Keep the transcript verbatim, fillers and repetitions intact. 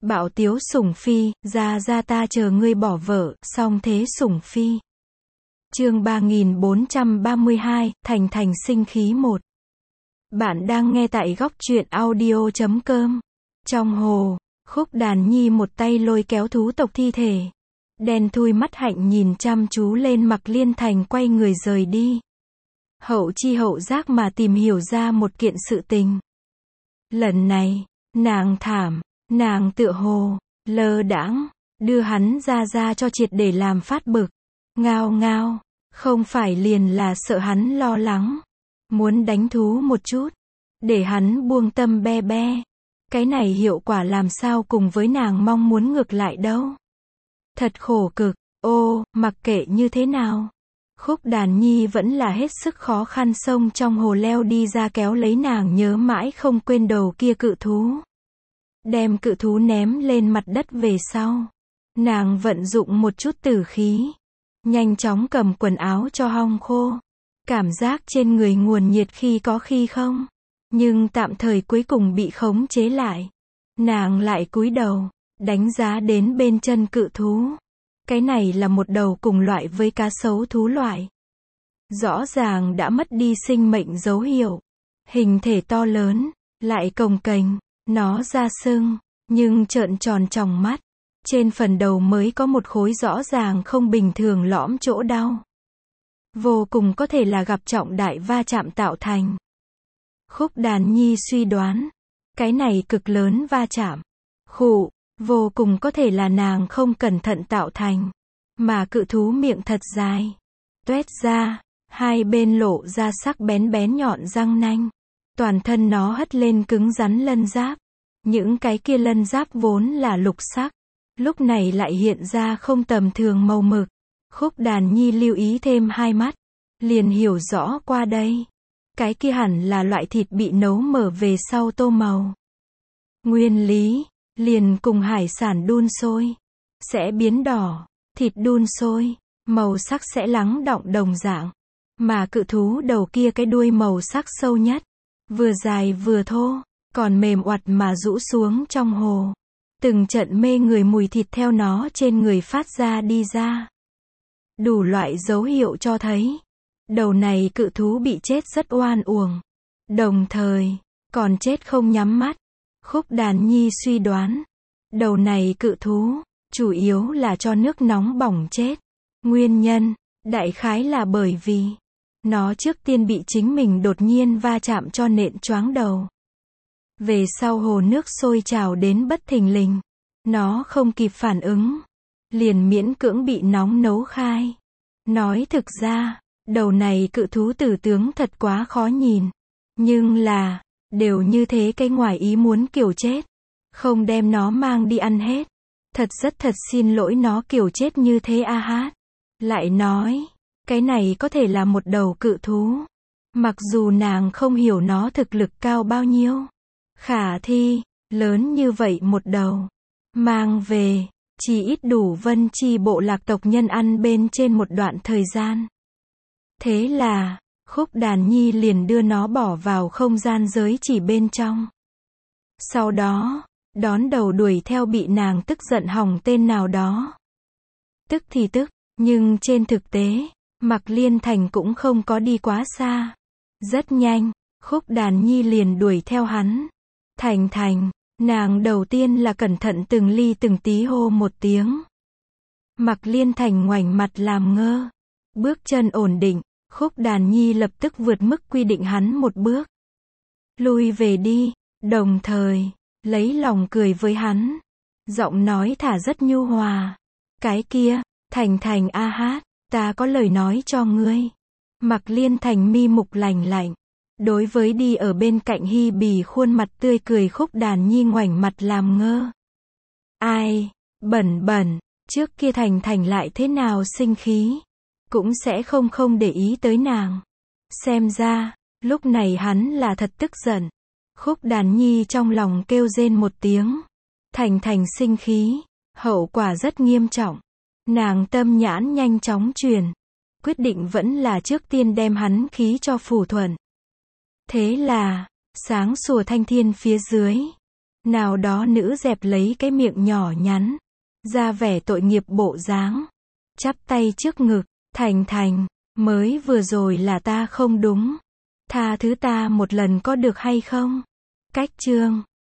Bạo tiếu sủng phi, ra ra ta chờ ngươi bỏ vợ, song thế sủng phi. Chương ba nghìn bốn trăm ba mươi hai, Thành Thành sinh khí một. Bạn đang nghe tại góc truyện audio chấm com. Trong hồ, Khúc Đàn Nhi một tay lôi kéo thú tộc thi thể. Đen thui mắt hạnh nhìn chăm chú lên Mạc Liên Thành quay người rời đi. Hậu chi hậu giác mà tìm hiểu ra một kiện sự tình. Lần này, nàng thảm, nàng tựa hồ, lơ đãng, đưa hắn ra ra cho triệt để làm phát bực. Ngao ngao, không phải liền là sợ hắn lo lắng. Muốn đánh thú một chút, để hắn buông tâm be be. Cái này hiệu quả làm sao cùng với nàng mong muốn ngược lại đâu. Thật khổ cực, ô, mặc kệ như thế nào. Khúc Đàn Nhi vẫn là hết sức khó khăn xông trong hồ leo đi ra kéo lấy nàng nhớ mãi không quên đầu kia cự thú. Đem cự thú ném lên mặt đất về sau. Nàng vận dụng một chút tử khí. Nhanh chóng cầm quần áo cho hong khô. Cảm giác trên người nguồn nhiệt khi có khi không. Nhưng tạm thời cuối cùng bị khống chế lại. Nàng lại cúi đầu, đánh giá đến bên chân cự thú. Cái này là một đầu cùng loại với cá sấu thú loại. Rõ ràng đã mất đi sinh mệnh dấu hiệu. Hình thể to lớn, lại cồng kềnh, nó ra sưng, nhưng trợn tròn tròng mắt. Trên phần đầu mới có một khối rõ ràng không bình thường lõm chỗ đau. Vô cùng có thể là gặp trọng đại va chạm tạo thành. Khúc Đàn Nhi suy đoán, cái này cực lớn va chạm, khụ, vô cùng có thể là nàng không cẩn thận tạo thành. Mà cự thú miệng thật dài, tuét ra, hai bên lộ ra sắc bén bén nhọn răng nanh. Toàn thân nó hất lên cứng rắn lân giáp. Những cái kia lân giáp vốn là lục sắc, lúc này lại hiện ra không tầm thường màu mực. Khúc Đàn Nhi lưu ý thêm hai mắt, liền hiểu rõ qua đây. Cái kia hẳn là loại thịt bị nấu mở về sau tô màu. Nguyên lý, liền cùng hải sản đun sôi, sẽ biến đỏ, thịt đun sôi, màu sắc sẽ lắng đọng đồng dạng. Mà cự thú đầu kia cái đuôi màu sắc sâu nhất, vừa dài vừa thô, còn mềm oặt mà rũ xuống trong hồ. Từng trận mê người mùi thịt theo nó trên người phát ra đi ra. Đủ loại dấu hiệu cho thấy, đầu này cự thú bị chết rất oan uổng. Đồng thời, còn chết không nhắm mắt. Khúc Đàn Nhi suy đoán, đầu này cự thú, chủ yếu là cho nước nóng bỏng chết. Nguyên nhân, đại khái là bởi vì, nó trước tiên bị chính mình đột nhiên va chạm cho nện choáng đầu. Về sau hồ nước sôi trào đến bất thình lình, nó không kịp phản ứng, liền miễn cưỡng bị nóng nấu khai. Nói thực ra, đầu này cự thú tử tướng thật quá khó nhìn. Nhưng là, đều như thế cái ngoài ý muốn kiểu chết. Không đem nó mang đi ăn hết. Thật rất thật xin lỗi nó kiểu chết như thế a hát. Lại nói, cái này có thể là một đầu cự thú. Mặc dù nàng không hiểu nó thực lực cao bao nhiêu. Khả thi, lớn như vậy một đầu. Mang về, chỉ ít đủ Vân Chi bộ lạc tộc nhân ăn bên trên một đoạn thời gian. Thế là, Khúc Đàn Nhi liền đưa nó bỏ vào không gian giới chỉ bên trong. Sau đó, đón đầu đuổi theo bị nàng tức giận hỏng tên nào đó. Tức thì tức, nhưng trên thực tế, Mạc Liên Thành cũng không có đi quá xa. Rất nhanh, Khúc Đàn Nhi liền đuổi theo hắn. Thành Thành, nàng đầu tiên là cẩn thận từng ly từng tí hô một tiếng. Mạc Liên Thành ngoảnh mặt làm ngơ. Bước chân ổn định, Khúc Đàn Nhi lập tức vượt mức quy định hắn một bước. Lui về đi, đồng thời, lấy lòng cười với hắn. Giọng nói thả rất nhu hòa. Cái kia, Thành Thành a hát, ta có lời nói cho ngươi. Mạc Liên Thành mi mục lạnh lạnh. Đối với đi ở bên cạnh Hi Bì khuôn mặt tươi cười Khúc Đàn Nhi ngoảnh mặt làm ngơ. Ai, bẩn bẩn, trước kia Thành Thành lại thế nào sinh khí, cũng sẽ không không để ý tới nàng. Xem ra, lúc này hắn là thật tức giận. Khúc Đàn Nhi trong lòng kêu rên một tiếng. Thành Thành sinh khí, hậu quả rất nghiêm trọng. Nàng tâm nhãn nhanh chóng truyền. Quyết định vẫn là trước tiên đem hắn khí cho phủ thuận. Thế là, sáng sủa thanh thiên phía dưới, Nào đó nữ dẹp lấy cái miệng nhỏ nhắn, ra vẻ tội nghiệp bộ dáng, chắp tay trước ngực, Thành Thành, mới vừa rồi là ta không đúng. Tha thứ ta một lần có được hay không? Cách chương